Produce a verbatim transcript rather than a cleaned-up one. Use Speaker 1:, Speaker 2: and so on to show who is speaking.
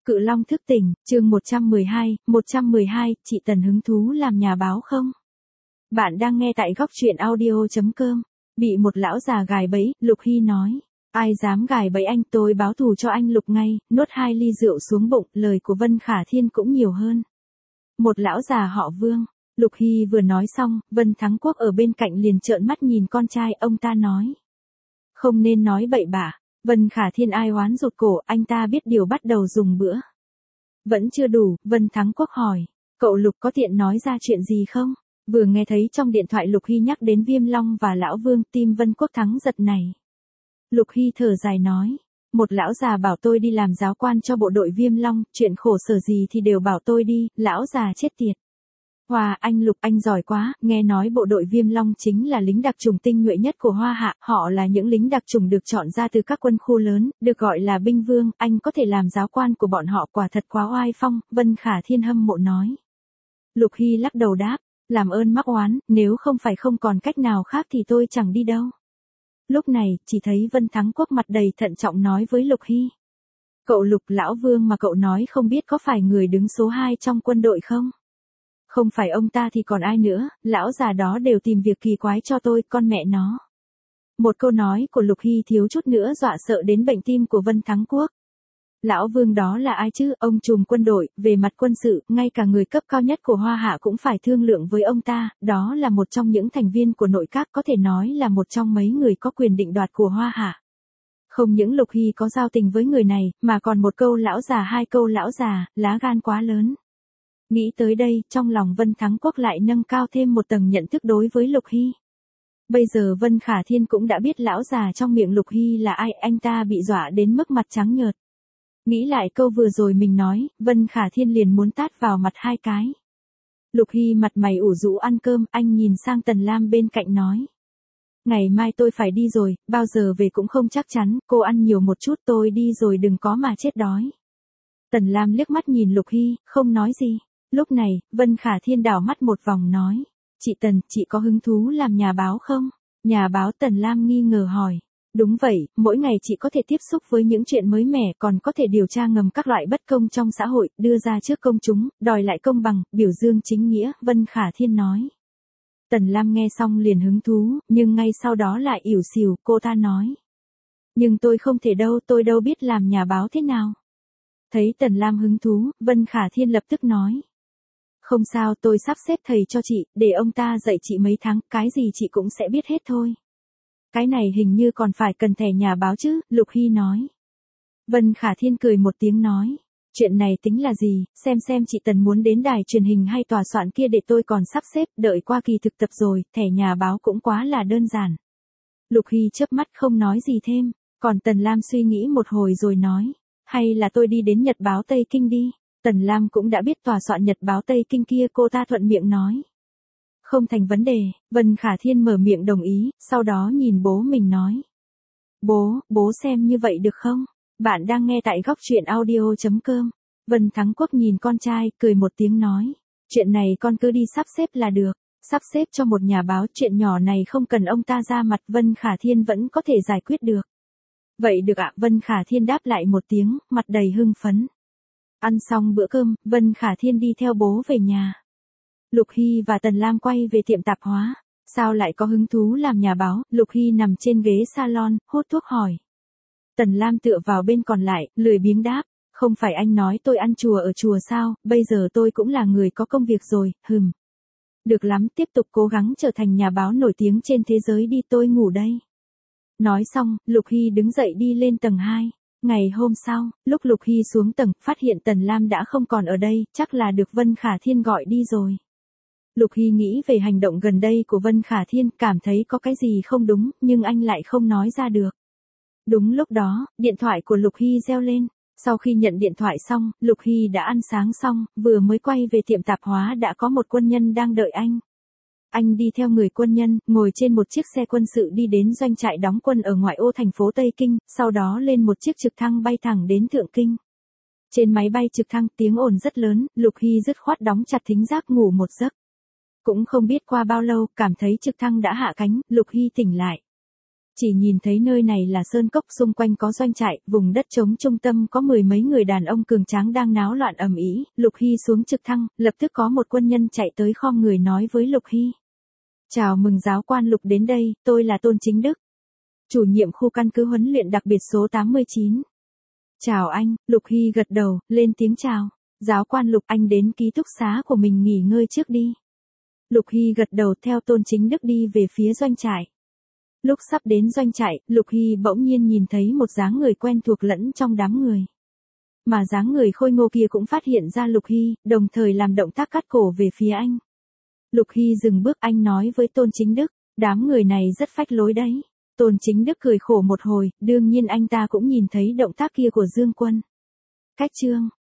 Speaker 1: Cự Long thức tỉnh, chương một trăm mười hai, một trăm mười hai, chị Tần hứng thú làm nhà báo không? Bạn đang nghe tại góc truyện audio chấm com. Bị một lão già gài bẫy, Lục Hy nói. Ai dám gài bẫy anh, tôi báo thù cho anh Lục ngay, nuốt hai ly rượu xuống bụng, lời của Vân Khả Thiên cũng nhiều hơn. Một lão già họ Vương. Lục Hy vừa nói xong, Vân Thắng Quốc ở bên cạnh liền trợn mắt nhìn con trai, ông ta nói. Không nên nói bậy bạ. Vân Khả Thiên ai oán rụt cổ, anh ta biết điều bắt đầu dùng bữa. Vẫn chưa đủ, Vân Thắng Quốc hỏi. Cậu Lục có tiện nói ra chuyện gì không? Vừa nghe thấy trong điện thoại Lục Hy nhắc đến Viêm Long và Lão Vương, tim Vân Quốc Thắng giật này. Lục Hy thở dài nói. Một lão già bảo tôi đi làm giáo quan cho bộ đội Viêm Long, chuyện khổ sở gì thì đều bảo tôi đi, lão già chết tiệt. Hoa, anh Lục anh giỏi quá, nghe nói bộ đội Viêm Long chính là lính đặc chủng tinh nhuệ nhất của Hoa Hạ, họ là những lính đặc chủng được chọn ra từ các quân khu lớn, được gọi là binh vương, anh có thể làm giáo quan của bọn họ quả thật quá oai phong, Vân Khả Thiên hâm mộ nói. Lục Hy lắc đầu đáp, làm ơn mắc oán, nếu không phải không còn cách nào khác thì tôi chẳng đi đâu. Lúc này, chỉ thấy Vân Thắng Quốc mặt đầy thận trọng nói với Lục Hy. Cậu Lục Lão Vương mà cậu nói không biết có phải người đứng số hai trong quân đội không? Không phải ông ta thì còn ai nữa, lão già đó đều tìm việc kỳ quái cho tôi, con mẹ nó. Một câu nói của Lục Hy thiếu chút nữa dọa sợ đến bệnh tim của Vân Thắng Quốc. Lão Vương đó là ai chứ, ông trùm quân đội, về mặt quân sự, ngay cả người cấp cao nhất của Hoa Hạ cũng phải thương lượng với ông ta, đó là một trong những thành viên của nội các, có thể nói là một trong mấy người có quyền định đoạt của Hoa Hạ. Không những Lục Hy có giao tình với người này, mà còn một câu lão già hai câu lão già, lá gan quá lớn. Nghĩ tới đây, trong lòng Vân Thắng Quốc lại nâng cao thêm một tầng nhận thức đối với Lục Hy. Bây giờ Vân Khả Thiên cũng đã biết lão già trong miệng Lục Hy là ai, anh ta bị dọa đến mức mặt trắng nhợt. Nghĩ lại câu vừa rồi mình nói, Vân Khả Thiên liền muốn tát vào mặt hai cái. Lục Hy mặt mày ủ rũ ăn cơm, anh nhìn sang Tần Lam bên cạnh nói. Ngày mai tôi phải đi rồi, bao giờ về cũng không chắc chắn, cô ăn nhiều một chút, tôi đi rồi đừng có mà chết đói. Tần Lam liếc mắt nhìn Lục Hy, không nói gì. Lúc này, Vân Khả Thiên đảo mắt một vòng nói. Chị Tần, chị có hứng thú làm nhà báo không? Nhà báo Tần Lam nghi ngờ hỏi. Đúng vậy, mỗi ngày chị có thể tiếp xúc với những chuyện mới mẻ, còn có thể điều tra ngầm các loại bất công trong xã hội, đưa ra trước công chúng, đòi lại công bằng, biểu dương chính nghĩa, Vân Khả Thiên nói. Tần Lam nghe xong liền hứng thú, nhưng ngay sau đó lại ỉu xìu, cô ta nói. Nhưng tôi không thể đâu, tôi đâu biết làm nhà báo thế nào. Thấy Tần Lam hứng thú, Vân Khả Thiên lập tức nói. Không sao, tôi sắp xếp thầy cho chị, để ông ta dạy chị mấy tháng, cái gì chị cũng sẽ biết hết thôi. Cái này hình như còn phải cần thẻ nhà báo chứ, Lục Hy nói. Vân Khả Thiên cười một tiếng nói. Chuyện này tính là gì, xem xem chị Tần muốn đến đài truyền hình hay tòa soạn kia để tôi còn sắp xếp, đợi qua kỳ thực tập rồi, thẻ nhà báo cũng quá là đơn giản. Lục Hy chớp mắt không nói gì thêm, còn Tần Lam suy nghĩ một hồi rồi nói. Hay là tôi đi đến Nhật báo Tây Kinh đi. Tần Lam cũng đã biết tòa soạn Nhật báo Tây Kinh kia, cô ta thuận miệng nói. Không thành vấn đề, Vân Khả Thiên mở miệng đồng ý, sau đó nhìn bố mình nói. Bố, bố xem như vậy được không? Bạn đang nghe tại góc truyện audio chấm com. Vân Thắng Quốc nhìn con trai, cười một tiếng nói. Chuyện này con cứ đi sắp xếp là được. Sắp xếp cho một nhà báo, chuyện nhỏ này không cần ông ta ra mặt, Vân Khả Thiên vẫn có thể giải quyết được. Vậy được ạ, Vân Khả Thiên đáp lại một tiếng, mặt đầy hưng phấn. Ăn xong bữa cơm, Vân Khả Thiên đi theo bố về nhà. Lục Hy và Tần Lam quay về tiệm tạp hóa. Sao lại có hứng thú làm nhà báo? Lục Hy nằm trên ghế salon, hút thuốc hỏi. Tần Lam tựa vào bên còn lại, lười biếng đáp. Không phải anh nói tôi ăn chùa ở chùa sao, bây giờ tôi cũng là người có công việc rồi, hừm. Được lắm, tiếp tục cố gắng trở thành nhà báo nổi tiếng trên thế giới đi, tôi ngủ đây. Nói xong, Lục Hy đứng dậy đi lên tầng hai. Ngày hôm sau, lúc Lục Hy xuống tầng, phát hiện Tần Lam đã không còn ở đây, chắc là được Vân Khả Thiên gọi đi rồi. Lục Hy nghĩ về hành động gần đây của Vân Khả Thiên, cảm thấy có cái gì không đúng, nhưng anh lại không nói ra được. Đúng lúc đó, điện thoại của Lục Hy reo lên. Sau khi nhận điện thoại xong, Lục Hy đã ăn sáng xong, vừa mới quay về tiệm tạp hóa đã có một quân nhân đang đợi anh. Anh đi theo người quân nhân, ngồi trên một chiếc xe quân sự đi đến doanh trại đóng quân ở ngoại ô thành phố Tây Kinh, sau đó lên một chiếc trực thăng bay thẳng đến Thượng Kinh. Trên máy bay trực thăng tiếng ồn rất lớn, Lục Hy dứt khoát đóng chặt thính giác ngủ một giấc. Cũng không biết qua bao lâu, cảm thấy trực thăng đã hạ cánh, Lục Hy tỉnh lại. Chỉ nhìn thấy nơi này là sơn cốc, xung quanh có doanh trại, vùng đất trống trung tâm có mười mấy người đàn ông cường tráng đang náo loạn ầm ĩ. Lục Hy xuống trực thăng, lập tức có một quân nhân chạy tới khom người nói với Lục Hy. Chào mừng giáo quan Lục đến đây, tôi là Tôn Chính Đức, chủ nhiệm khu căn cứ huấn luyện đặc biệt số tám mươi chín. Chào anh, Lục Hy gật đầu, lên tiếng chào. Giáo quan Lục, anh đến ký túc xá của mình nghỉ ngơi trước đi. Lục Hy gật đầu theo Tôn Chính Đức đi về phía doanh trại. Lúc sắp đến doanh trại, Lục Hy bỗng nhiên nhìn thấy một dáng người quen thuộc lẫn trong đám người. Mà dáng người khôi ngô kia cũng phát hiện ra Lục Hy, đồng thời làm động tác cắt cổ về phía anh. Lục Hy dừng bước, anh nói với Tôn Chính Đức, đám người này rất phách lối đấy. Tôn Chính Đức cười khổ một hồi, đương nhiên anh ta cũng nhìn thấy động tác kia của Dương Quân. Cách chương